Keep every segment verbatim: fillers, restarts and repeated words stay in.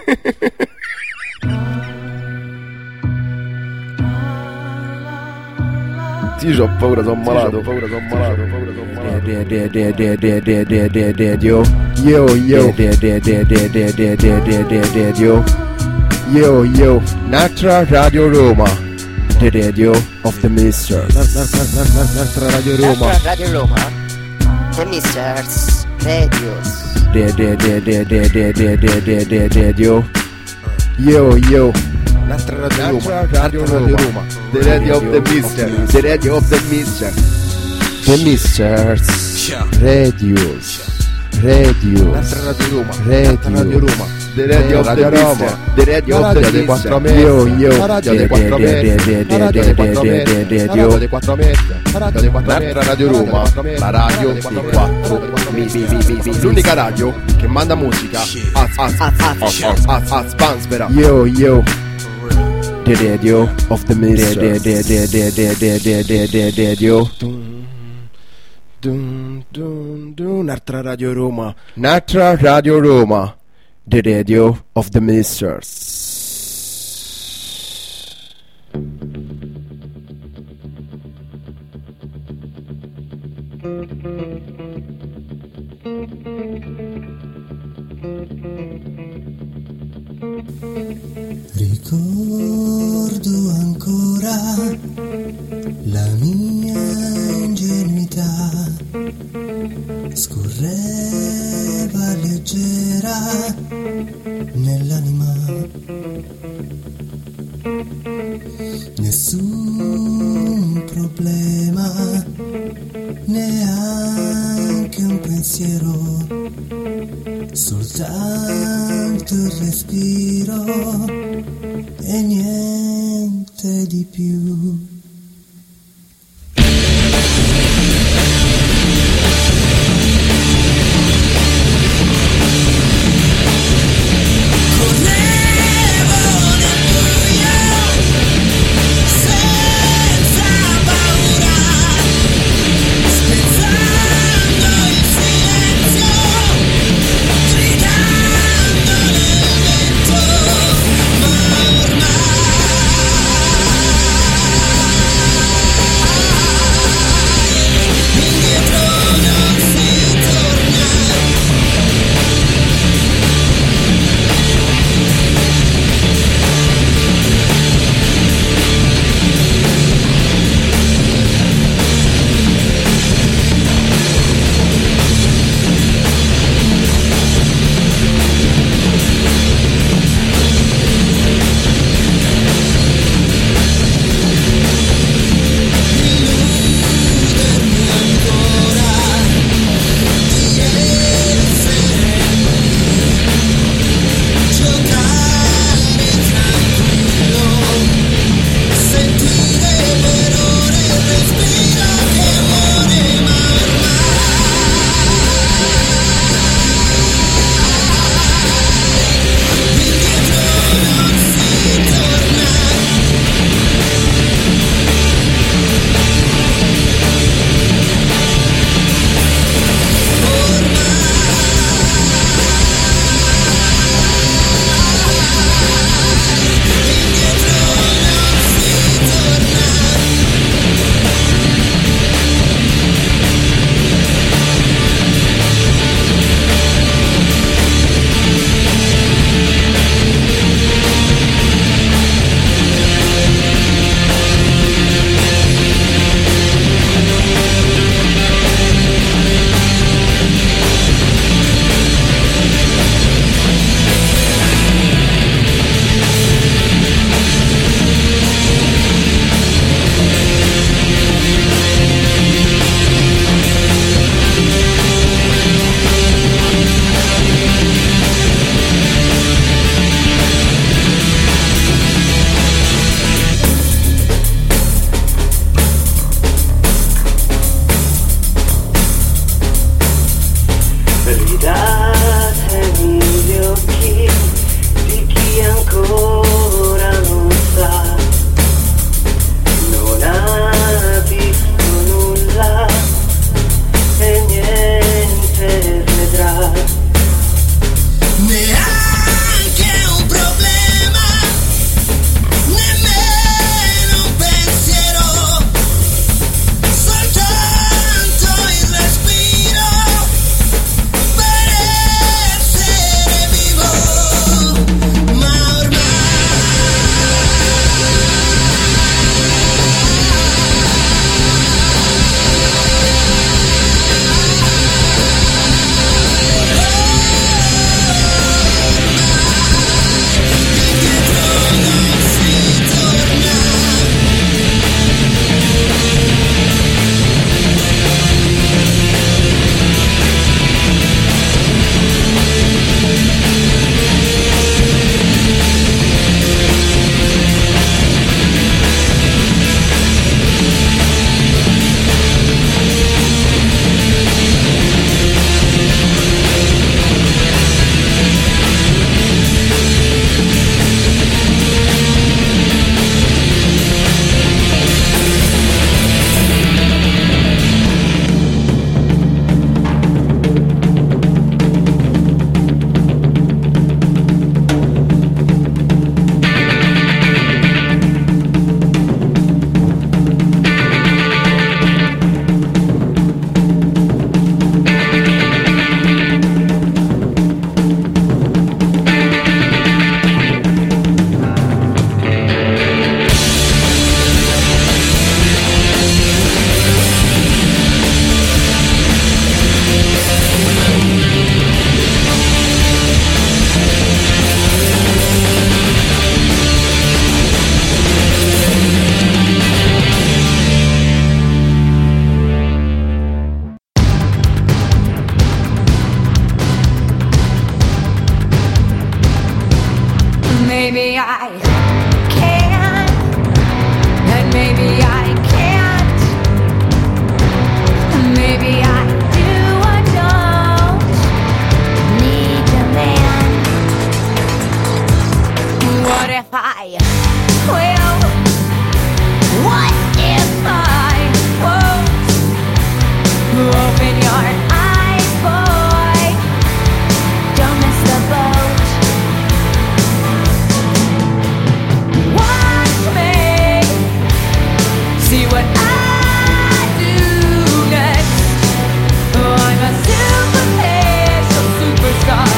Sì, c'ho paura, sono malato, paura, sono malato, paura, sono malato. Yo, yo, yo, yo, yo, yo, Natra Radio Roma, the radio of the Misters. Natra Radio Roma, Natra Radio Roma, the Misters Radios. Radio, yo, yo. Natra Radio Roma, Radio Roma, the radio of the Misters, the radio of the Misters, the Misters, Radios, Radio, Natra Radio Roma, Radio Roma, the radio of the Misters, the radio of the Misters, yo yo, radio dei quattro metri, radio dei quattro metri, radio dei quattro metri, radio dei quattro metri, Natra Radio Roma, la radio dei quattro metri, l'unica radio che manda musica a a Spansbera, yo yo. The radio of the Misters. Radio. Dun dun dun. Natra Radio Roma. Natra Radio Roma. The radio of the Misters. Ricordo ancora la mia ingenuità, scorreva leggera nell'anima, nessun problema, neanche un pensiero, soltanto il respiro e niente di più. Ormai maybe I can, and maybe I can't, maybe I do or don't need a man. What if I will? What if I won't? Open your eyes, boy, don't miss the boat. Watch me, see what I do next. Oh, I'm a superficial superstar.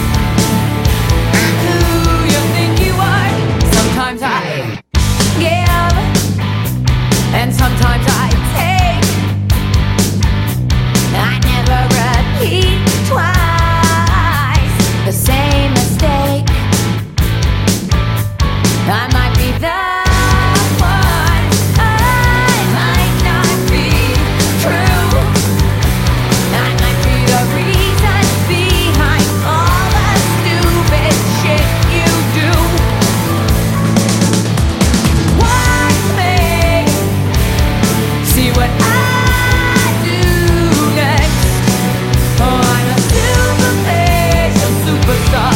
Who you think you are? Sometimes I give, and sometimes I take. I never repeat twice the same mistake. I might be the one, I might not be true. I might be the reason behind all the stupid shit you do. Watch me, see what I do next. Oh, I'm a superficial superstar.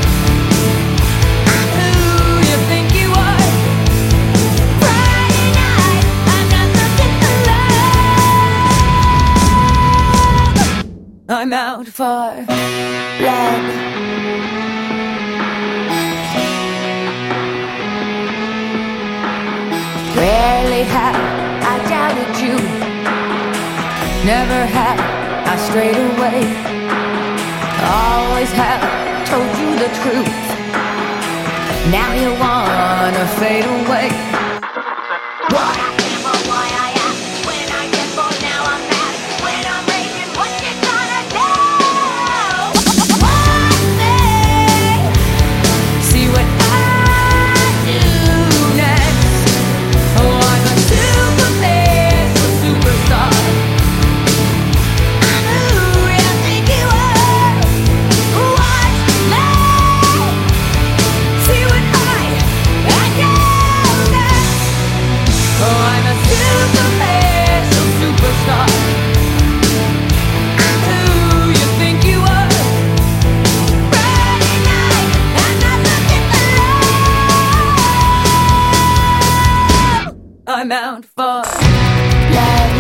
Who you think you are? Friday night, I'm not looking for love. I'm out for love. Rarely have I doubted you. Never have I strayed away. Always have told you the truth. Now you wanna fade away. What I am or why I am. When I get bored, now I'm mad. When I'm raging, what you gonna do? Watch me, see what I do next. Oh, I'm a superficial superstar. Who you think you are? Watch me, see what I, I do next. Oh, I'm a superficial superstar. Who you think you are? Friday night, I'm not looking for love. I'm out for love.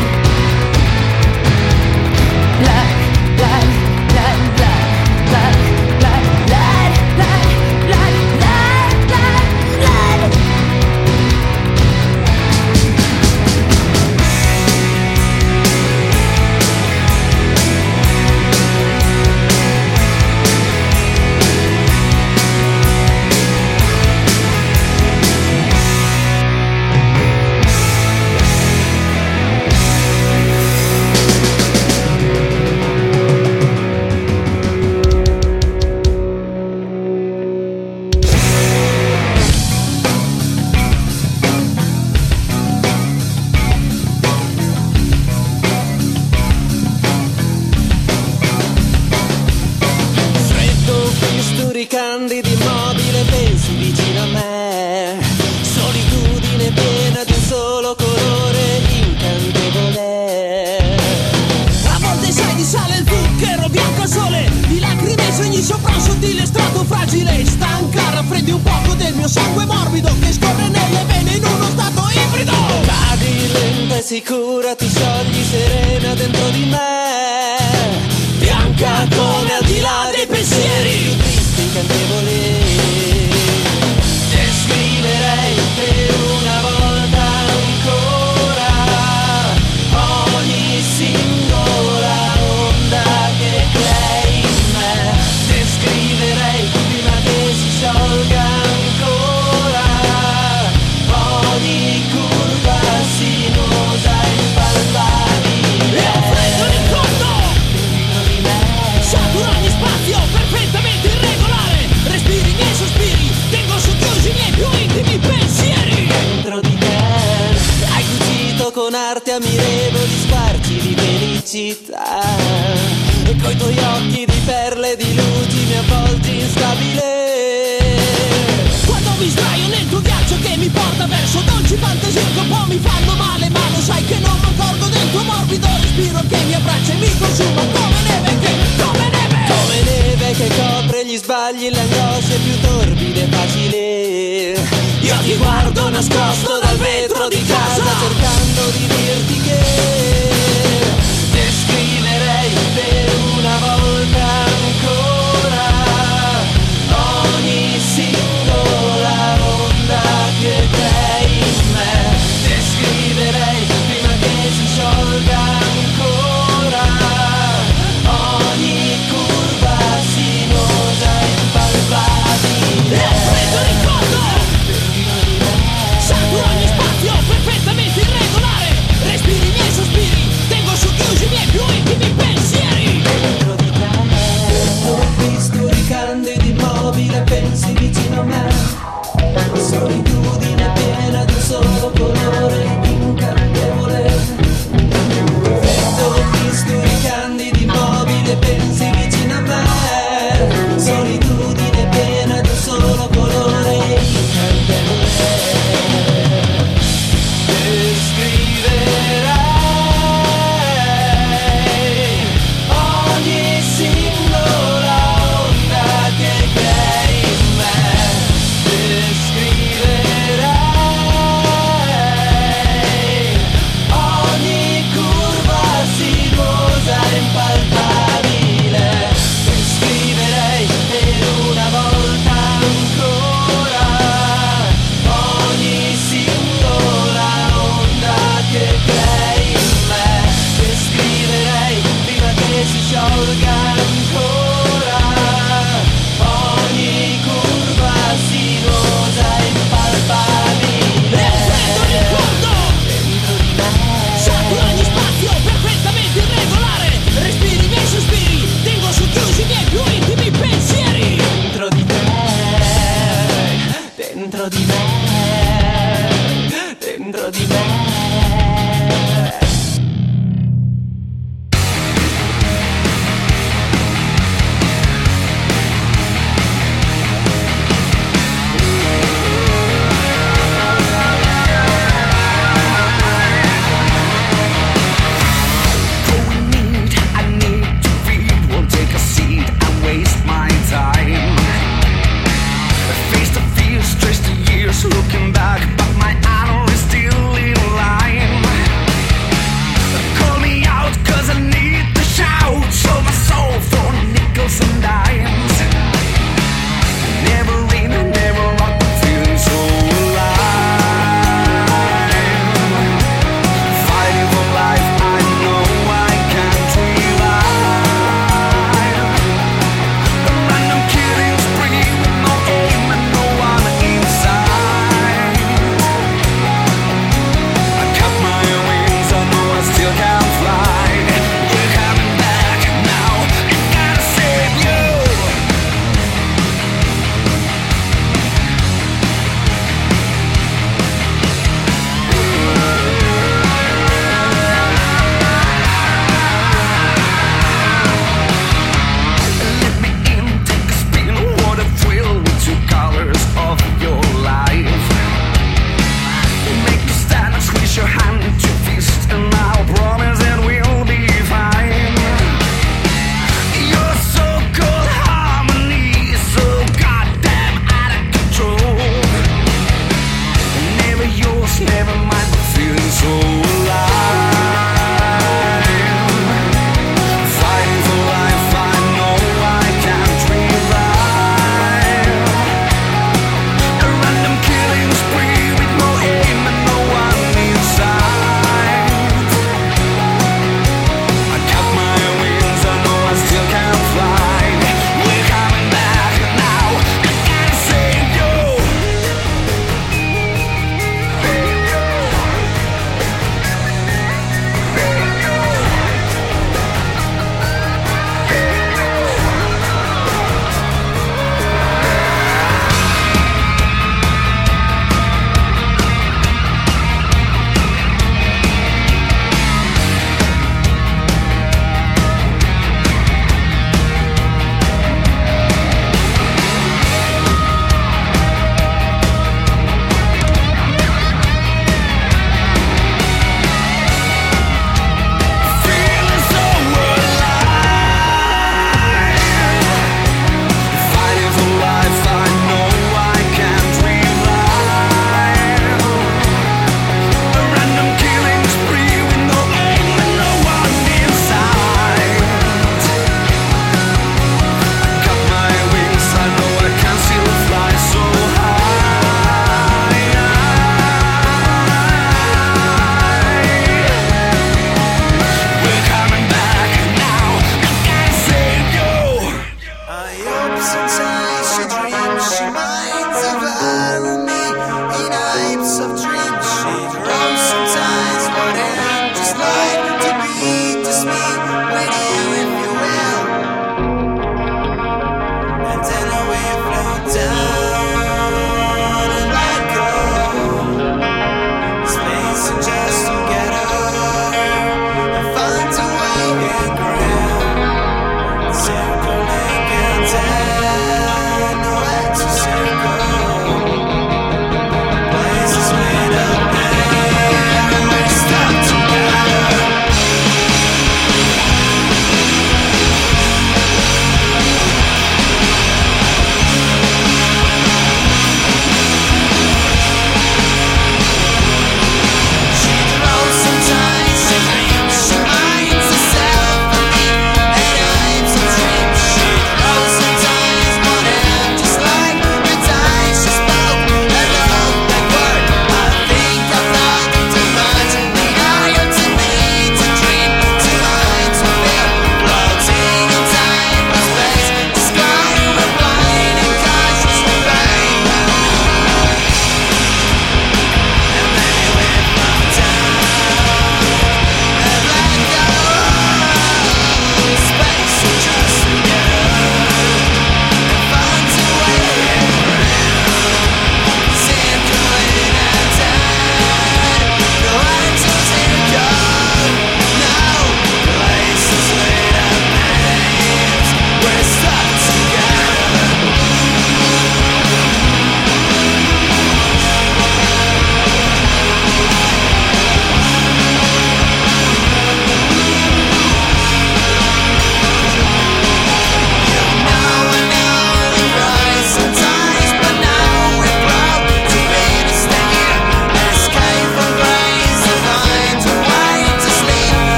Blood, blood, blood, blood, blood, blood, blood, blood, blood, blood, blood, blood. Freddo, bisturi candidi, immobile, pensi vicino a me. Solitudine piena di un solo colore incantevole. A volte sai di sale il zucchero bianco al sole, di lacrime e sogni sopra un sottile strato fragile. Stanca, raffreddi un poco del mio sangue morbido che scorre nelle vene in uno stato ibrido. Cadi lenta e sicura, ti sciogli serena dentro di me. Bianca come al di là dei pensieri, tristi incantevoli. Descriverei per una volta ancora ogni singola onda che crei in me. Descriverei prima che si sciolga ancora ogni curva sinuosa e impalpabile. E ho freddo nel corpo, satura ogni spazio perfettamente irregolare. Respiri i miei sospiri, tengo socchiusi i miei più intimi pensieri. Dentro di te hai cucito con arte ammirevoli sparci di felicità. E coi tuoi occhi di perle di luci mi avvolgi instabile. Quando mi fanno male, ma lo sai che non mi accorgo del tuo morbido respiro che mi abbraccia e mi consuma come neve che, come neve, come neve che copre gli sbagli, le angosce più torbide e facili. Io ti guardo nascosto dal vetro di casa cercando di dirti che descriverei per una volta ancora ogni singola onda che crei in me. Descriverei prima che si sciolga ancora ogni curva sinuosa e impalpabile. È un freddo ricordo, satura ogni spazio perfettamente irregolare. Respiri i miei sospiri, tengo socchiusi i miei più intimi pensieri. Dentro di te, dentro bisturi candidi immobile, pensi vicino a me. Solitudine piena di un solo colore incantevole. Dentro bisturi candidi immobile, pensi vicino a me. Solitudine piena di un solo colore incantevole. Descriverei ogni singola onda che crei in me. Descriverei ogni curva sinuosa e impalpabile. Descriverei per una volta ancora ogni singola onda che crei in me. Descriverei prima che si sciolga ancora ogni curva sinuosa e impalpabile. È un freddo ricordo, dentro di me, satura ogni spazio perfettamente irregolare. Respiri i miei sospiri, tengo socchiusi i miei più intimi pensieri. Dentro di te, dentro di me, dentro di me. Face the fear, stress the years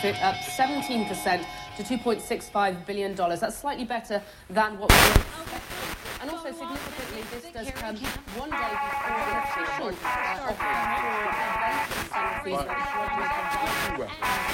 profit up seventeen percent to two point six five billion dollars. That's slightly better than what we were expecting. And also significantly, this does come one day before the official uh, offer for Sanofi's drug.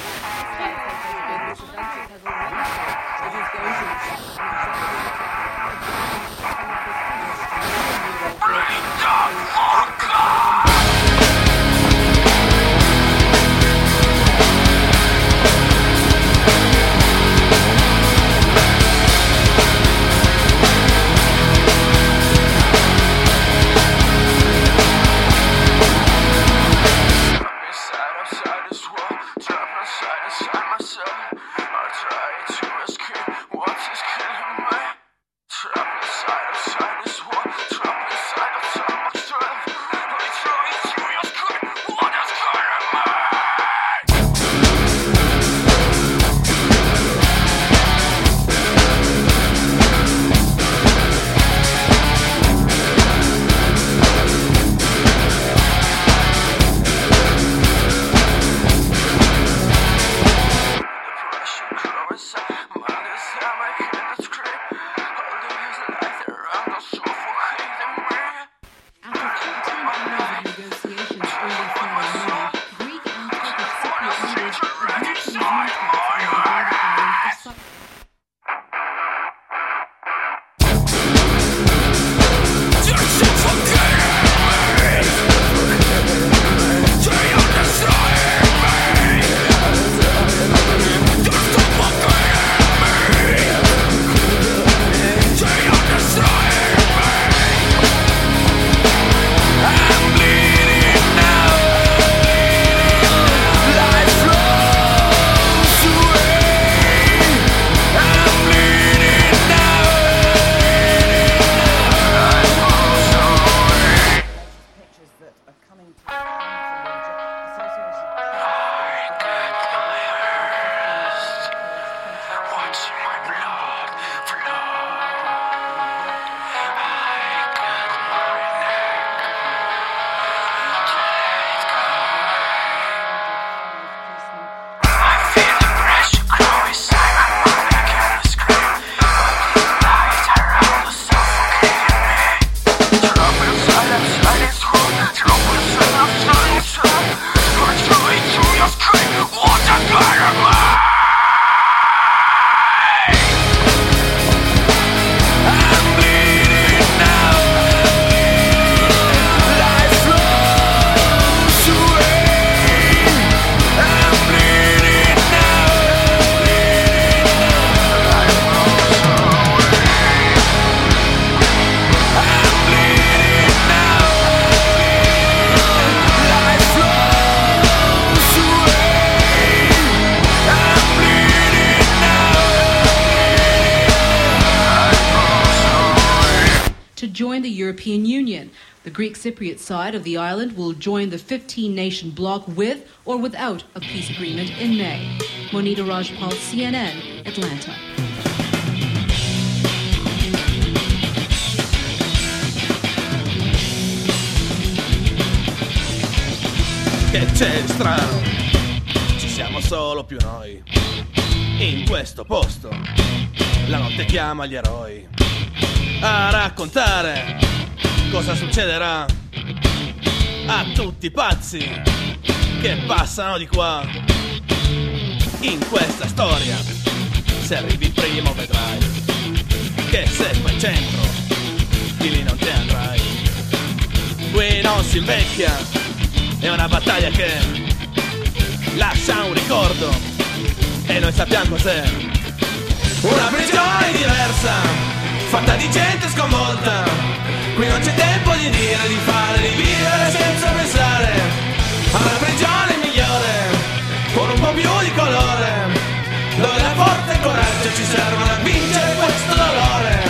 Join the European Union. The Greek Cypriot side of the island will join the fifteen nation bloc with or without a peace agreement in May. Monita Rajpal, C N N, Atlanta. Che c'è di strano? Ci siamo solo più noi. In questo posto la notte chiama gli eroi a raccontare cosa succederà a tutti i pazzi che passano di qua. In questa storia, se arrivi primo vedrai che se fai centro di lì non te andrai. Qui non si invecchia, è una battaglia che lascia un ricordo e noi sappiamo cos'è. Una prigione diversa, fatta di gente sconvolta. Qui non c'è tempo di dire, di fare, di vivere senza pensare a una prigione migliore, con un po' più di colore, dove la forza e il coraggio ci servono a vincere questo dolore.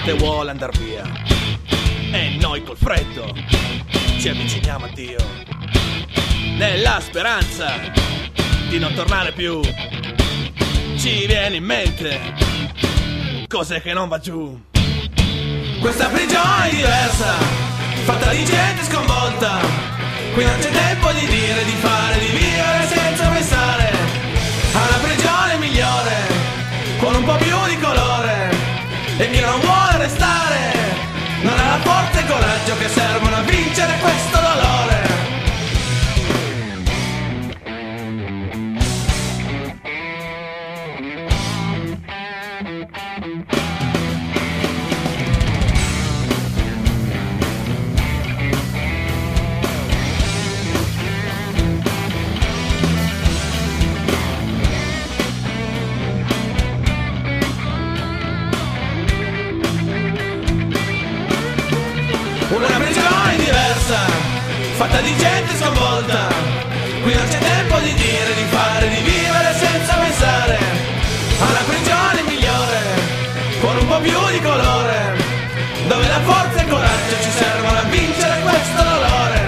notte vuole andar via e noi col freddo ci avviciniamo a Dio nella speranza di non tornare più. Ci viene in mente cos'è che non va giù. Questa prigione è diversa, fatta di gente sconvolta. Qui non c'è tempo di dire, di fare, di vivere senza pensare a una prigione migliore, con un po' più di colore. E chi non vuole restare non ha la forza e il coraggio che servono a vincere questo dolore. Una prigione diversa, fatta di gente sconvolta. Qui non c'è tempo di dire, di fare, di vivere senza pensare a una prigione migliore, con un po' più di colore, dove la forza e il coraggio ci servono a vincere questo dolore.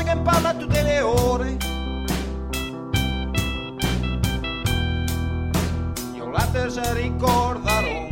voce che parla tutte le ore. Io la terza ricorderò.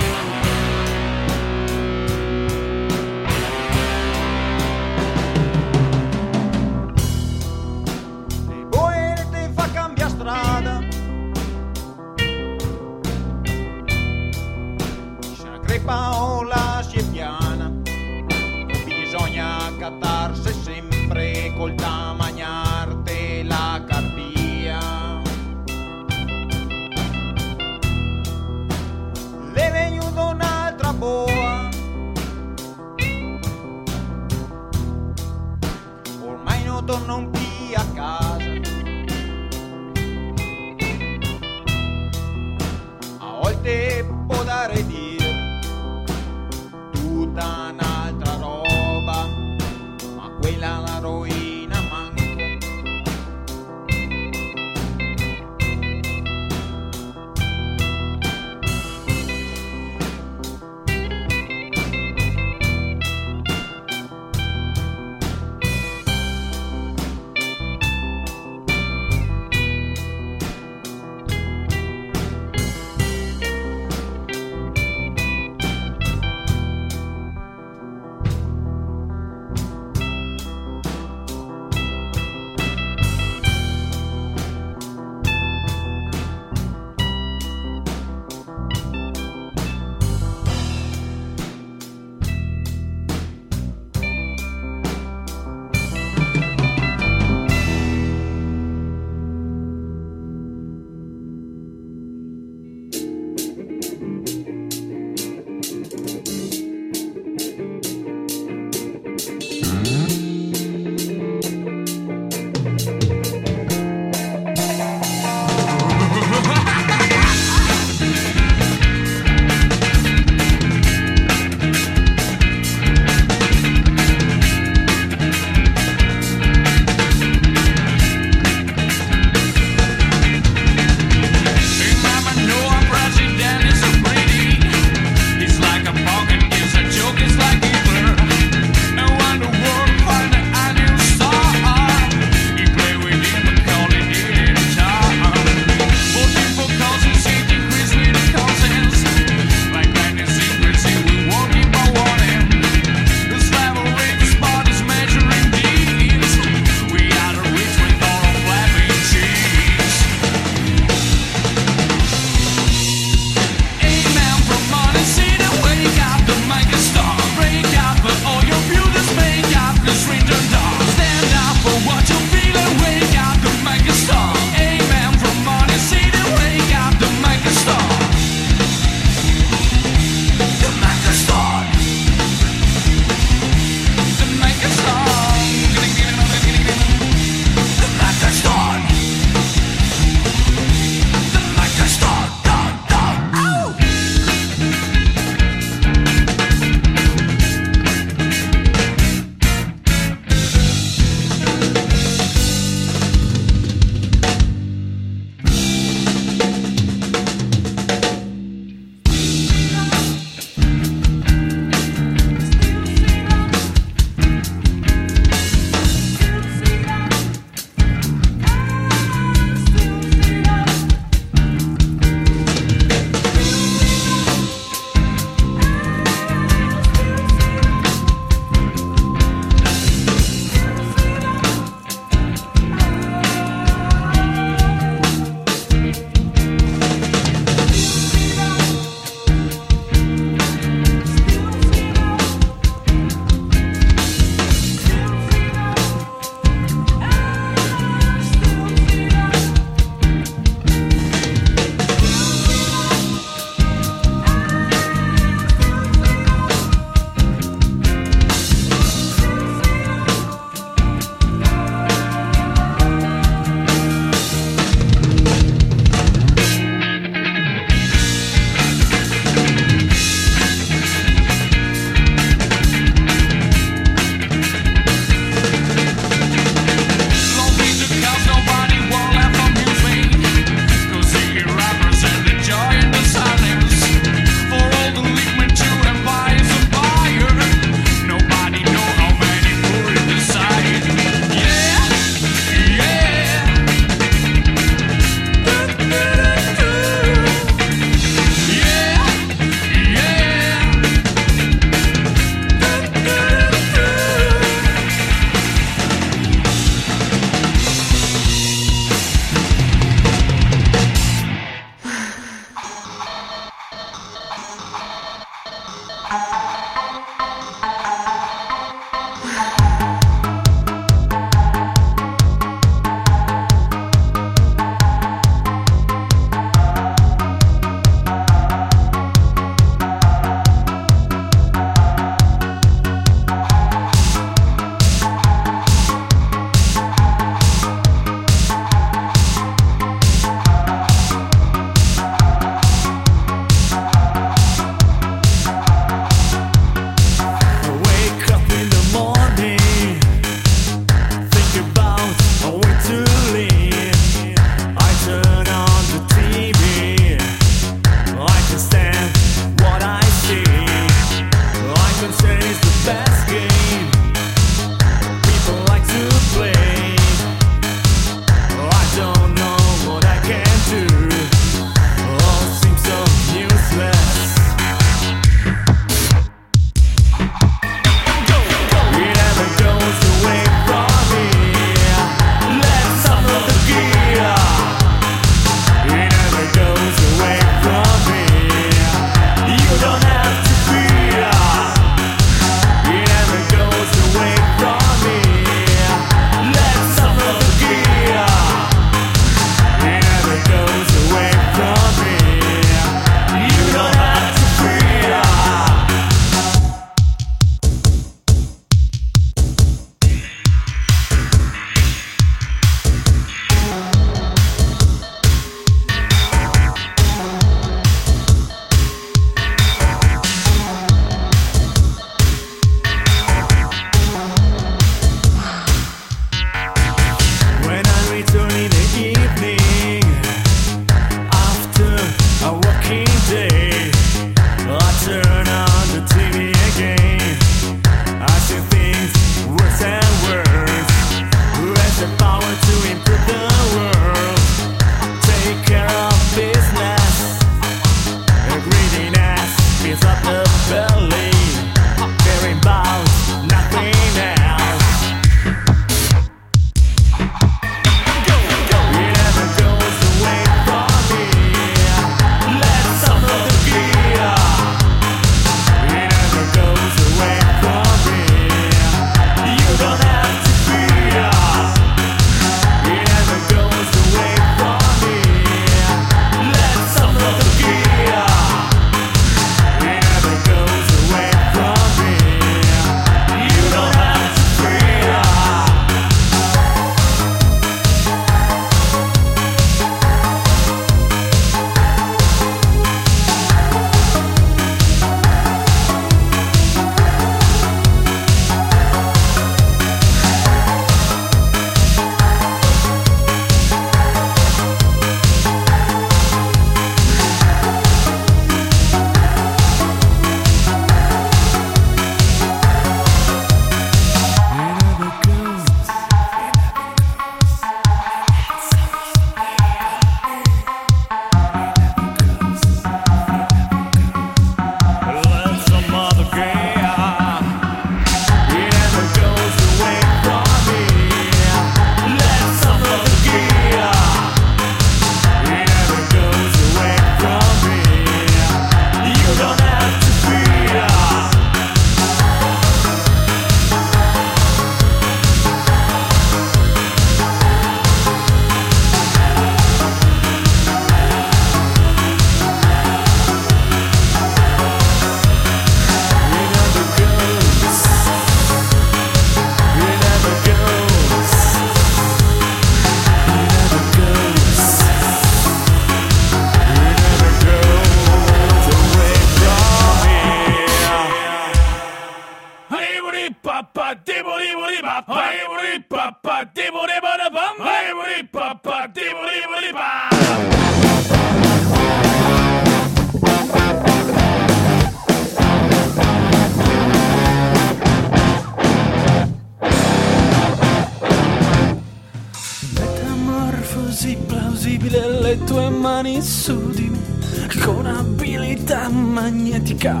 plausibile le tue mani su di me, con abilità magnetica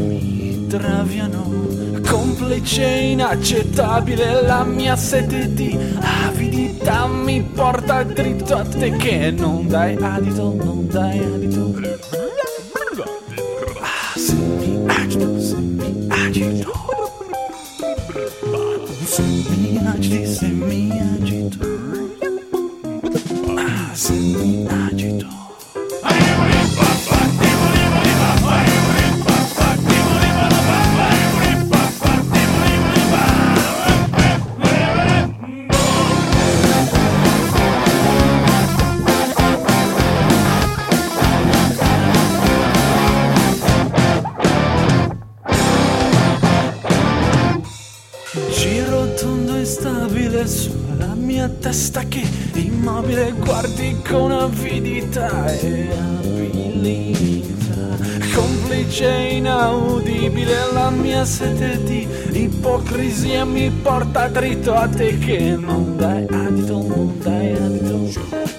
mi traviano, complice inaccettabile la mia sete di avidità mi porta dritto a te che non dai adito, non dai adito. Ah, se mi agito, se mi agito. Se mi agiti, se mi agito. Ah, se mi agito. Sulla mia testa che immobile guardi con avidità e abilità, complice inaudibile la mia sete di ipocrisia mi porta dritto a te che non dai adito, non dai adito.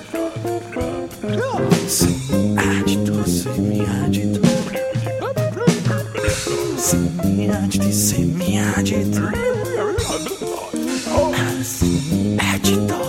Se mi agito, se mi agito, se mi agiti, se mi agito. Agito.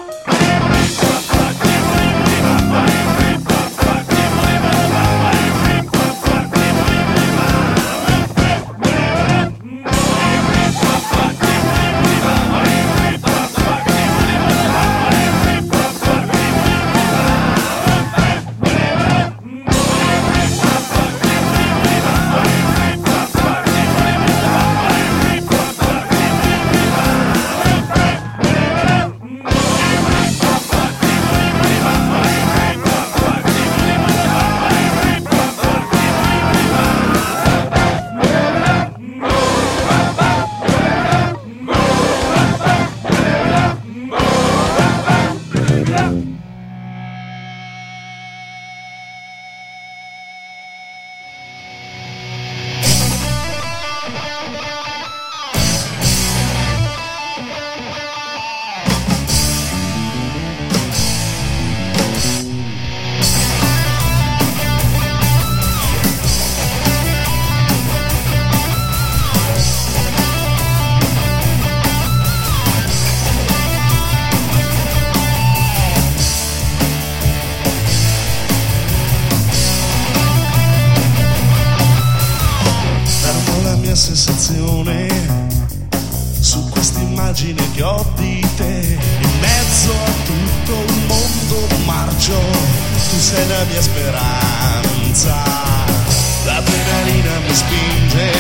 Su quest'immagine che ho di te, in mezzo a tutto il mondo marcio, tu sei la mia speranza, l'adrenalina mi spinge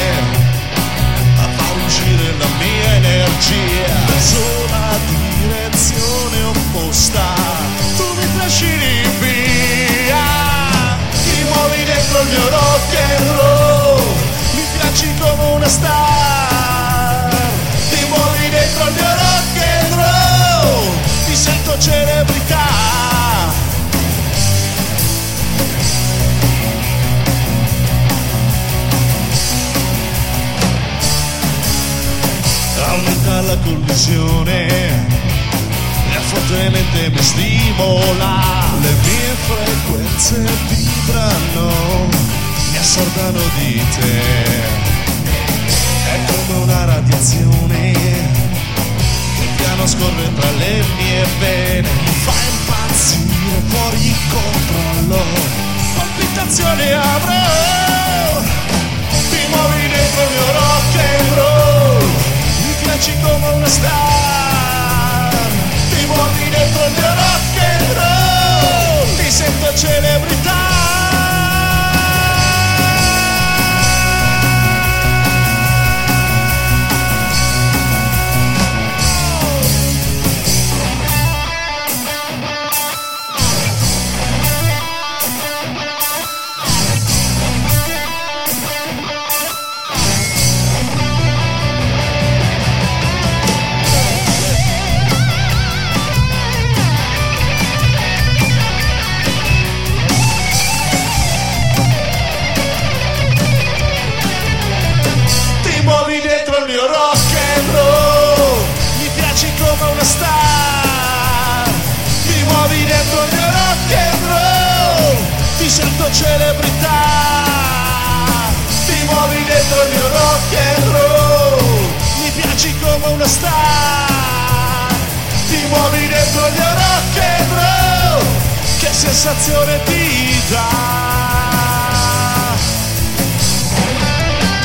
a far uscire la mia energia verso la direzione opposta, tu mi trascini via, ti muovi dentro il mio rock and roll, mi piaci come una star, ti muovi dentro il mio rock and roll, ti sento celebrità. Aumenta la collisione e fortemente mi stimola, le mie frequenze vibrano, mi assordano di te, è come una radiazione che piano scorre tra le mie vene, mi fa impazzire fuori controllo, palpitazioni avrò, ti muovi dentro il mio rock and roll, mi piaci come una star, ti muovi dentro il mio rock and roll, ti sento celebrità. Celebrità, ti muovi dentro il mio rock and roll, mi piaci come una star, ti muovi dentro il mio rock and roll, che sensazione ti dà.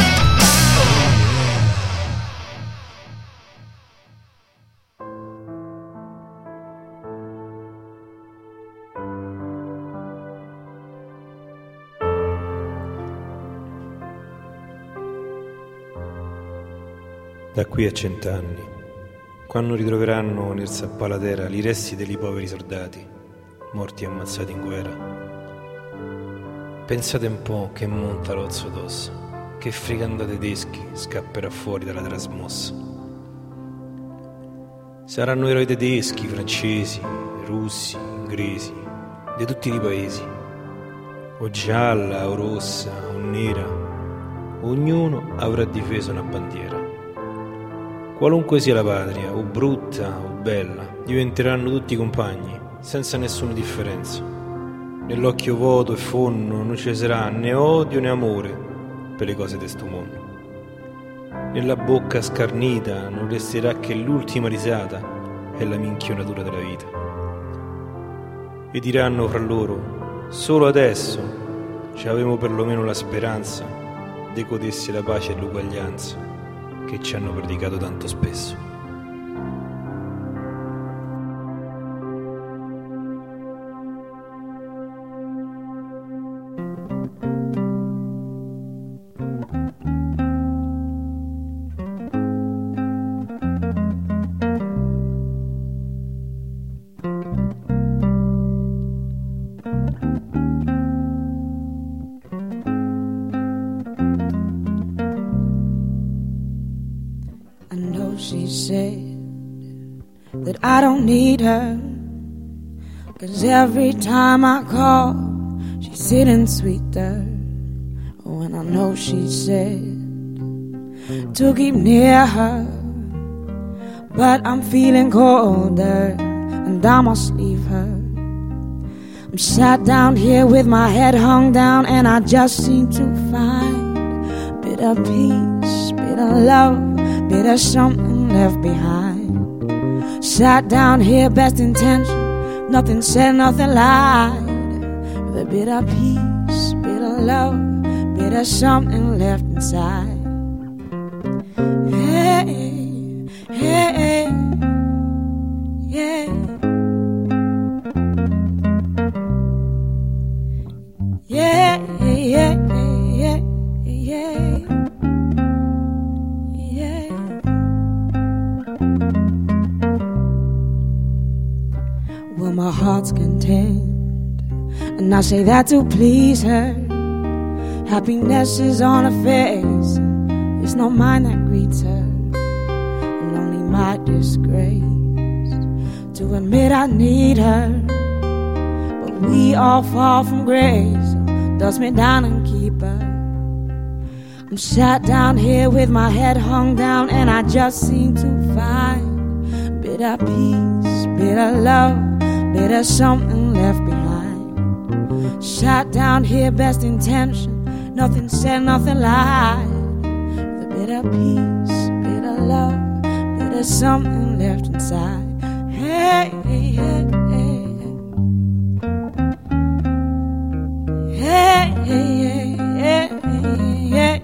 Da qui a cent'anni, quando ritroveranno nel Sappalatera i resti dei poveri soldati, morti e ammazzati in guerra. Pensate un po' che montalozzo d'ossa, che fricando tedeschi scapperà fuori dalla trasmossa. Saranno eroi tedeschi, francesi, russi, inglesi, di tutti i paesi, o gialla, o rossa, o nera, ognuno avrà difeso una bandiera. Qualunque sia la patria, o brutta o bella, diventeranno tutti compagni, senza nessuna differenza. Nell'occhio vuoto e fonno non ci sarà né odio né amore per le cose di sto mondo. Nella bocca scarnita non resterà che l'ultima risata e la minchionatura della vita. E diranno fra loro, solo adesso ci avevamo perlomeno la speranza di godersi la pace e l'uguaglianza che ci hanno predicato tanto spesso. She said that I don't need her, 'cause every time I call, she's sitting sweeter. Oh, and I know she said to keep near her, but I'm feeling colder and I must leave her. I'm sat down here with my head hung down, and I just seem to find a bit of peace, bit of love, bit of something left behind. Sat down here, best intention, nothing said, nothing lied, with a bit of peace, bit of love, bit of something left inside. Hey, hey, yeah. Yeah, yeah, yeah, yeah. Well, my heart's content, and I say that to please her. Happiness is on her face, it's not mine that greets her, and only my disgrace to admit I need her. But we all fall from grace, so dust me down and keep her. I'm sat down here with my head hung down, and I just seem to find a bit of peace, bit of love, bit of something left behind. Sat down here, best intention, nothing said, nothing lied, with a bit of peace, bit of love, bit of something left inside. Hey, hey, hey, hey. Hey, hey, hey, hey, hey, hey.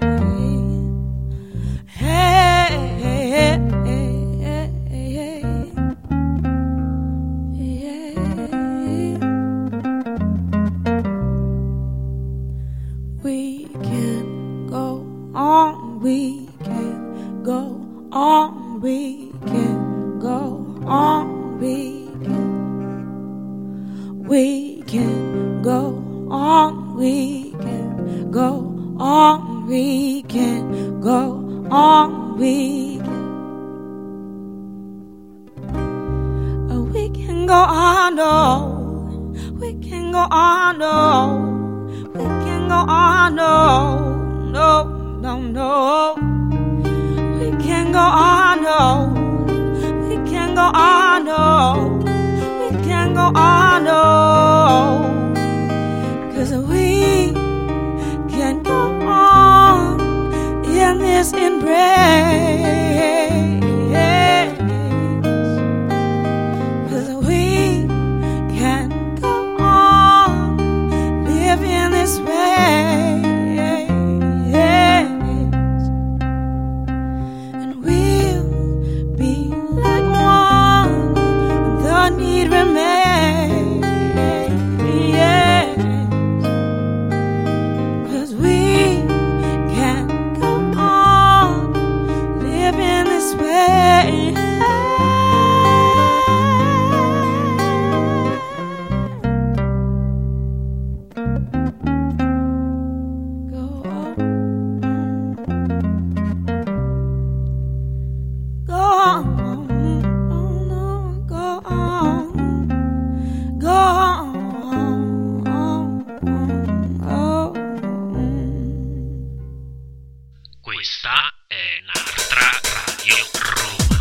Questa è Nartra Radio Roma.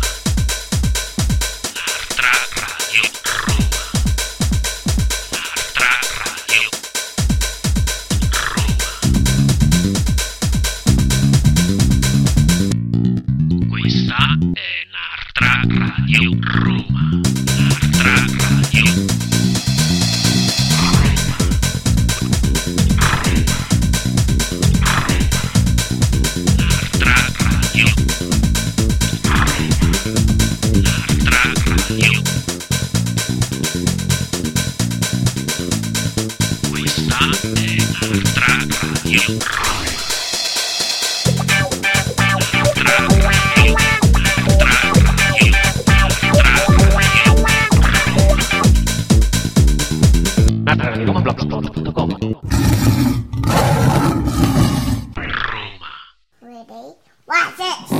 Nartra Radio Roma. Nartra Radio Roma. Questa è Nartra Radio Roma. Nartra Radio Roma. Ready? Watch this!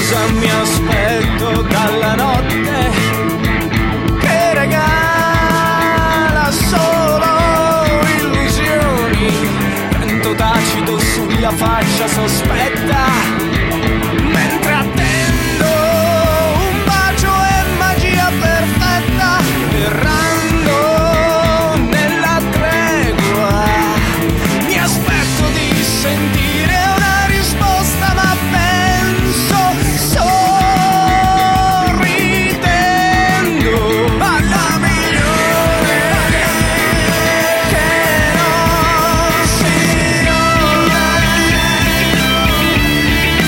cosa mi aspetto dalla notte che regala solo illusioni, vento tacito sulla faccia sospetta, mentre attendo un bacio e magia perfetta, errando nella tregua. Mi aspetto di sentire una risposta, ma penso sorridendo alla milione che non si nota.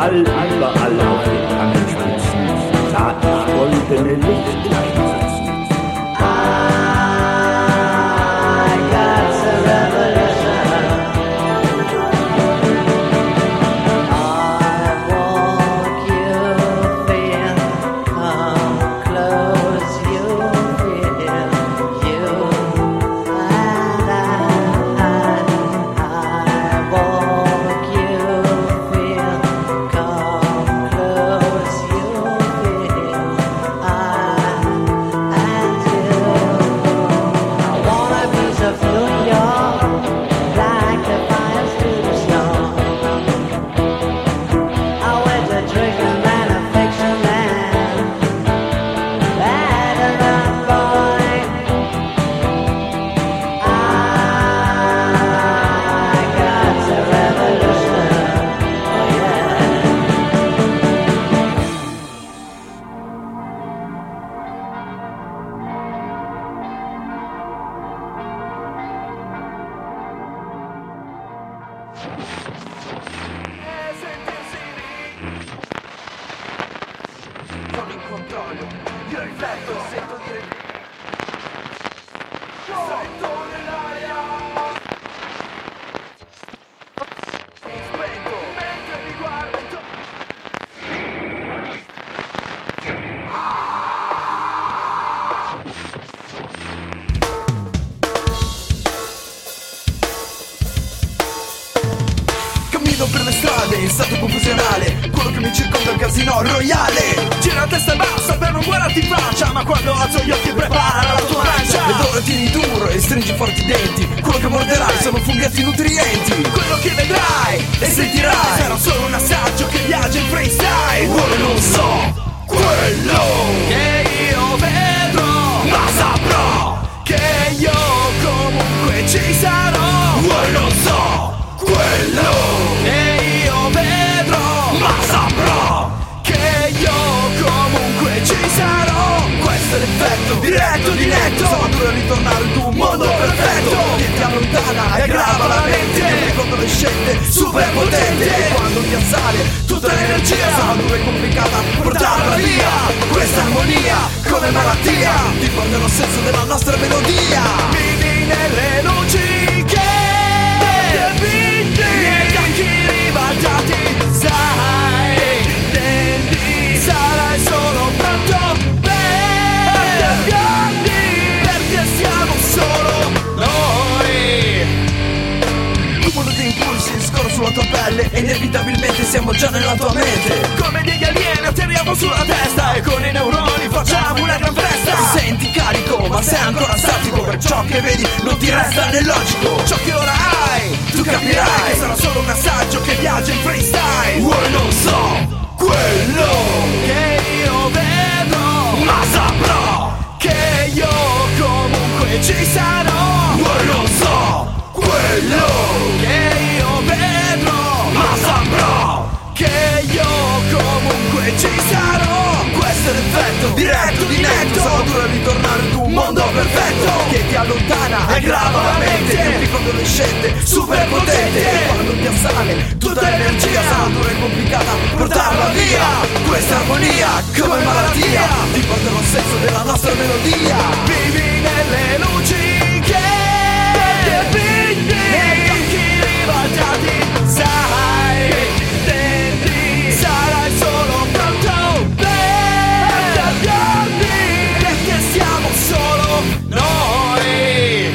all überall auf den Tangenspitzen sah ich goldene Lichtlein sitzen. I got a revolution. I walk, you feel, come close, you feel, you and I, I walk, you feel, come close, you feel, I and you. I want a piece of New York, like the fires to the snow. I went to drinking man, a fiction man, bad enough boy. I got a revolution, oh yeah. Sono in controllo, io rifletto, sento dire. Sento nell'aria. Mi spengo mentre mi guardo intorno. Cammino per le strade in stato confusionale, quello che mi circonda è un casino royale. Gira a testa bassa per non guardarti in faccia, ma quando alzo gli occhi prepara la tua mancia. Ed ora tieni duro e stringi forti i denti, quello che morderai sono funghetti nutrienti. Quello che vedrai e sentirai sarà solo un assaggio che viaggia in freestyle. Ora non so quello che io vedrò, ma saprò che io comunque ci sarò. Ora non so quello che io vedrò, ma saprò che io comunque ci sarò. Questo è l'effetto diretto di netto, sarà duro ritornare in un mondo perfetto che ti allontana e aggrava la mente. Un ricordo le scelte super potente, e quando ti assale tutta l'energia sarà dura e complicata portarla via. Questa armonia come malattia ti porta lo senso della nostra melodia. Vivi nelle luci che miei occhi ribaltati, sai, tendi, sarai solo pronto per cambiarmi, perché siamo solo noi. Cumulo di impulsi scorro sulla tua pelle e inevitabilmente siamo già nella tua mente. Come degli alieni atterriamo sulla testa e con i neuroni facciamo una gran festa. Ti senti carico ma sei ancora statico, per ciò che vedi non ti resta né logico. Ciò che ora hai tu capirai che sarà solo un assaggio che viaggia in freestyle. Ora non so quello che io vedrò, ma saprò che io comunque ci sarò. Ora non so quello che io vedrò, ma saprò che io comunque ci sarò. Questo è l'effetto diretto di netto, sarà duro ritornare in un mondo perfetto che ti allontana e aggrava la mente. Un ricordo le scelte super potente, e quando ti assale tutta l'energia sarà dura e complicata portarla via. Questa armonia come malattia ti porta lo senso della nostra melodia. Vivi nelle luci che brigli, negli occhi ribaltati, sai, tendi, sarai solo pronto per cambiarmi, perché siamo solo noi.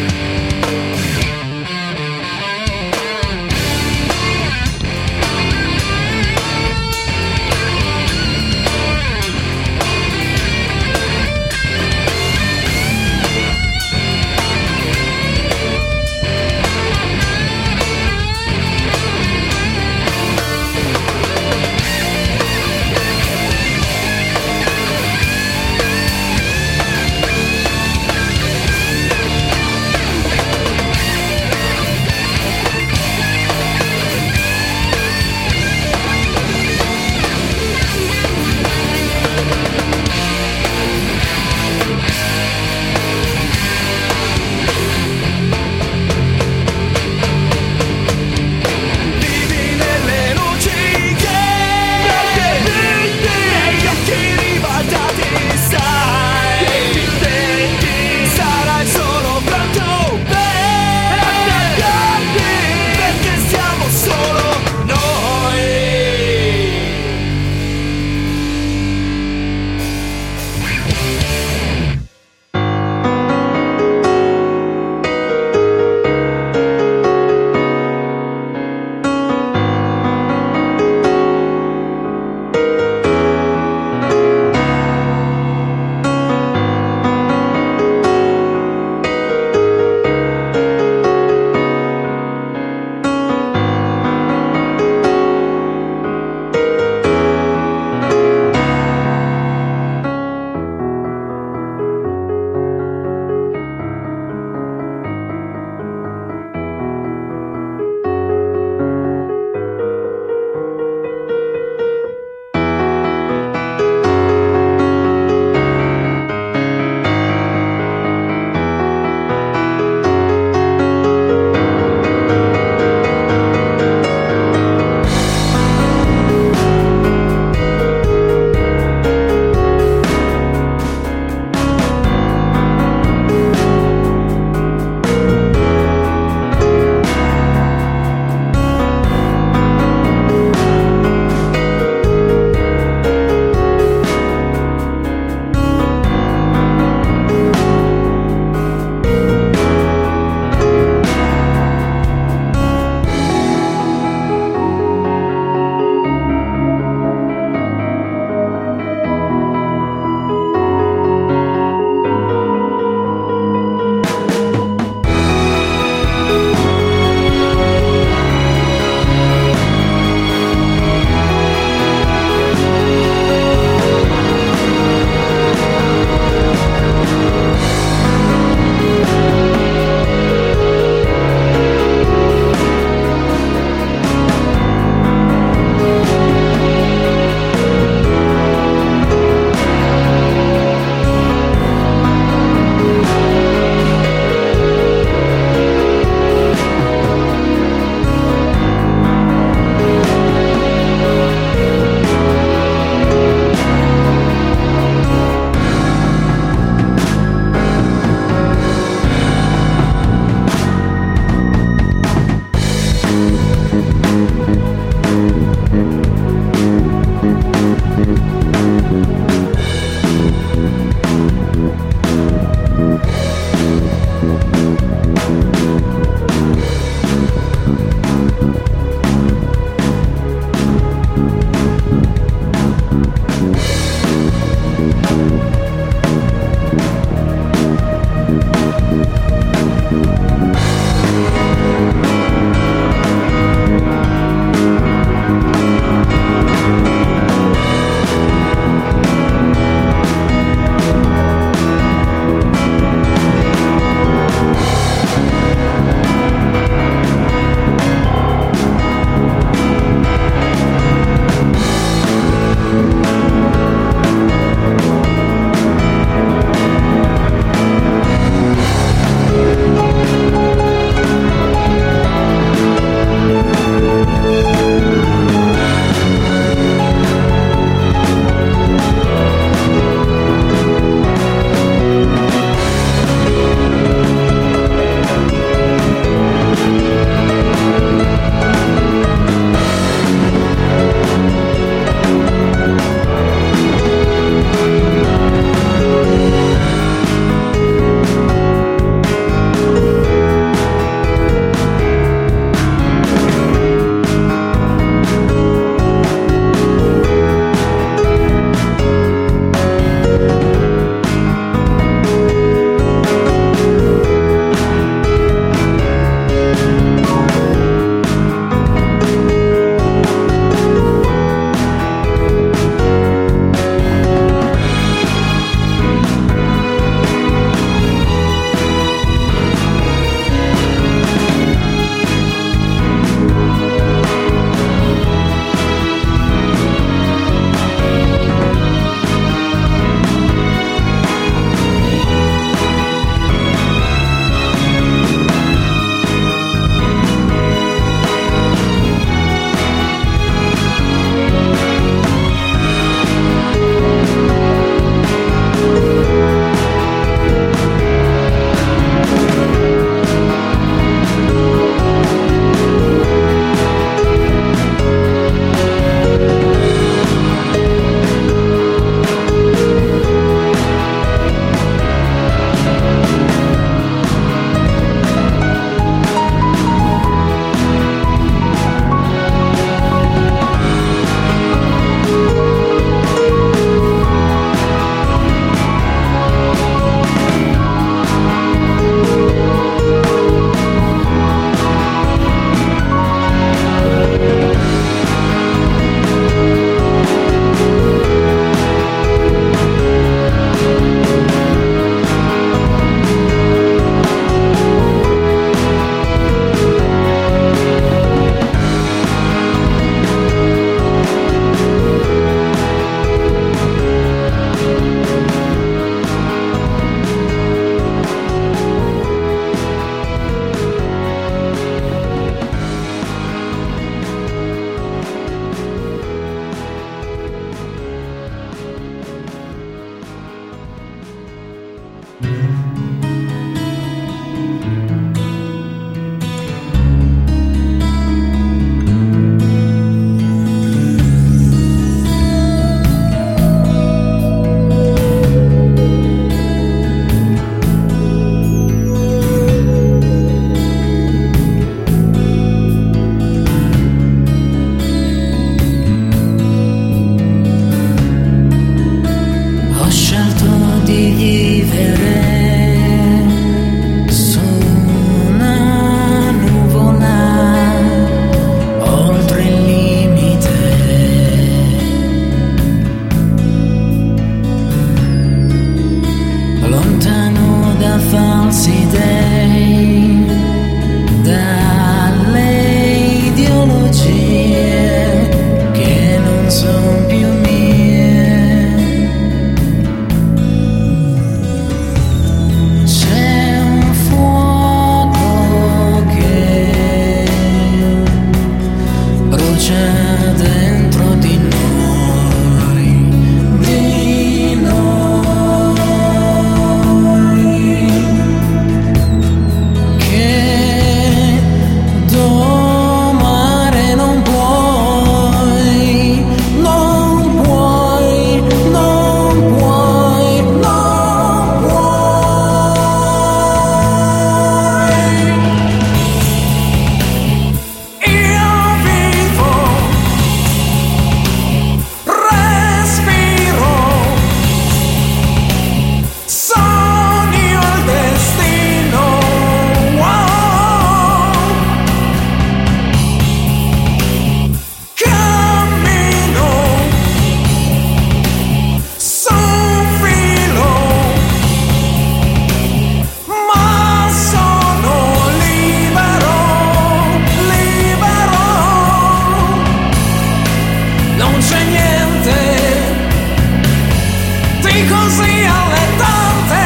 così alle tante.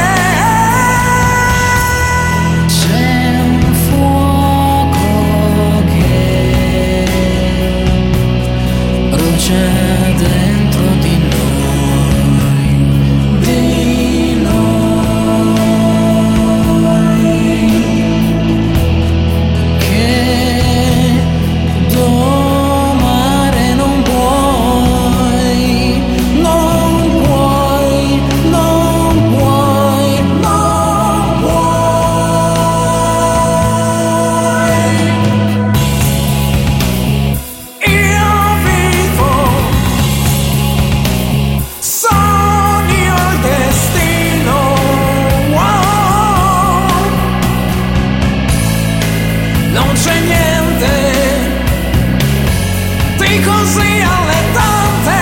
C'è un fuoco che brucia dentro di noi, di noi, che domare non puoi, non puoi, non puoi, non puoi. Io vivo, sogno il destino, wow. Non c'è niente di così allettante.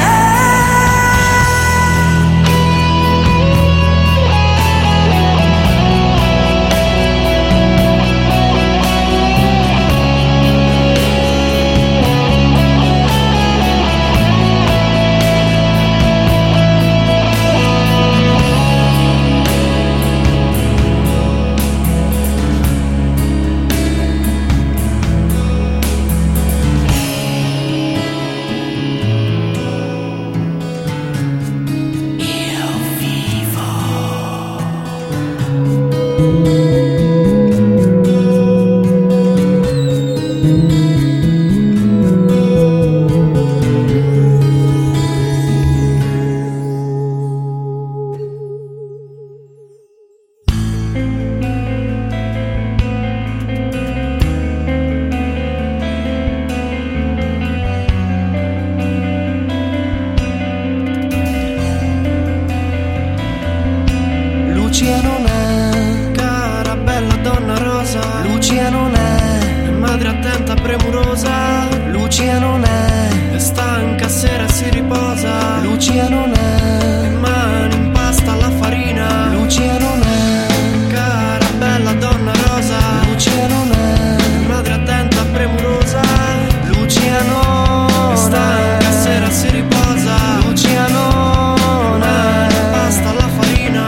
Lucia non è, cara bella donna rosa. Lucia non è, madre attenta premurosa. Lucia non è, è stanca sera si riposa. Lucia non è, mani in pasta alla farina. Lucia non è, cara bella donna rosa. Lucia non è, madre attenta premurosa. Lucia non è, stanca sera si riposa. Lucia non è, pasta alla farina.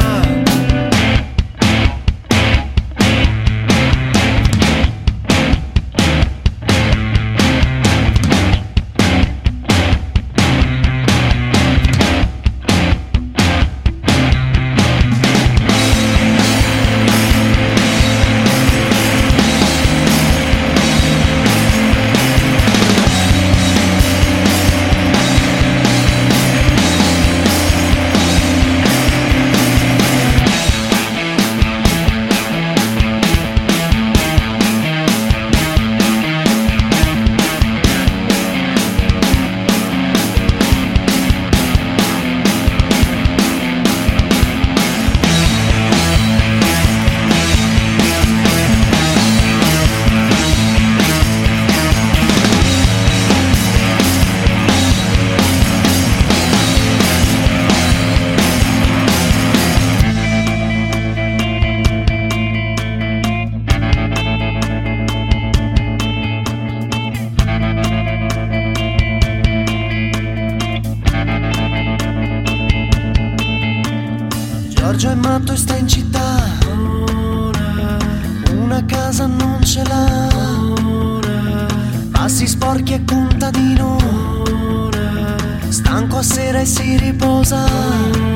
Giorgio è matto e sta in città. Una casa non ce l'ha. Passi sporchi e contadino. Stanco a sera e si riposa.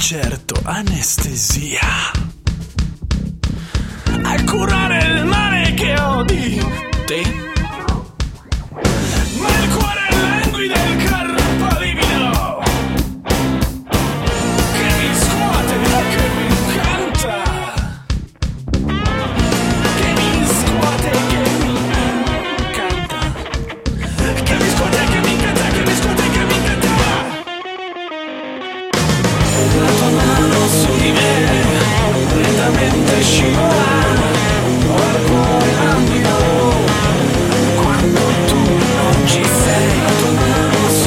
certo anestesia a curare il male che ho di te, ma il cuore languido e il corpo livido che mi scuote, che mi incanta, che mi scuote, che mi incanta, che mi scuote, che mi incanta, che mi scuote, che mi incanta. La tua mano su di me lentamente scivola, ho il cuore languido quando tu non ci sei. La tua mano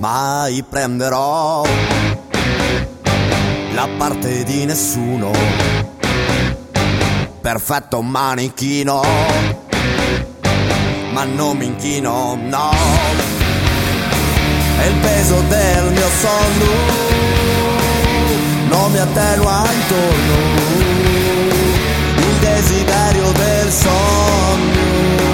mai prenderò la parte di nessuno, perfetto manichino, ma non mi inchino, no. E il peso del mio sonno non mi attenua intorno, il desiderio del sogno.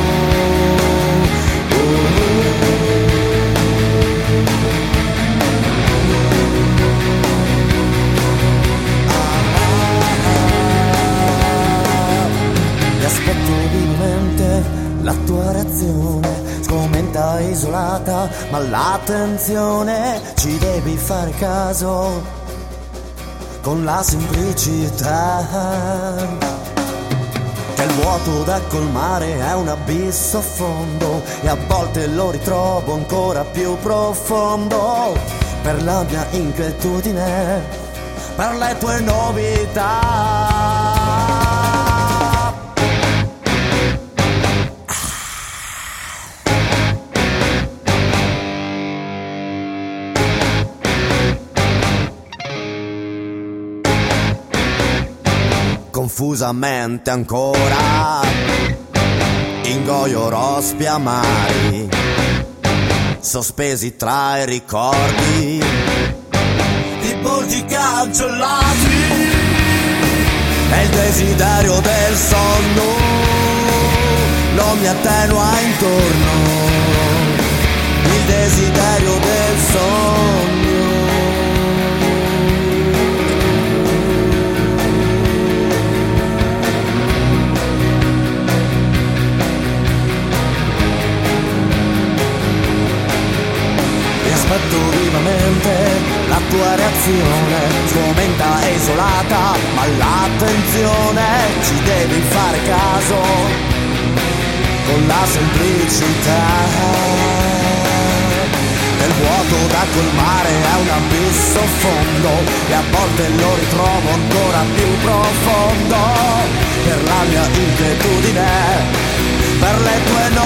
Mi aspetto vivamente la tua reazione, sgomenta, isolata, ma l'attenzione ci devi fare caso con la semplicità. Che il vuoto da colmare è un abisso a fondo e a volte lo ritrovo ancora più profondo per la mia inquietudine, per le tue novità. Confusamente ancora ingoio rospi amari, sospesi tra i ricordi di borghi cancellati. E il desiderio del sonno non mi attenua intorno, il desiderio del sogno. Aspetto vivamente la tua reazione, sgomenta e isolata, ma l'attenzione ci devi fare caso con la semplicità. Nel vuoto da colmare è un abisso fondo e a volte lo ritrovo ancora più profondo per la mia inquietudine, per le tue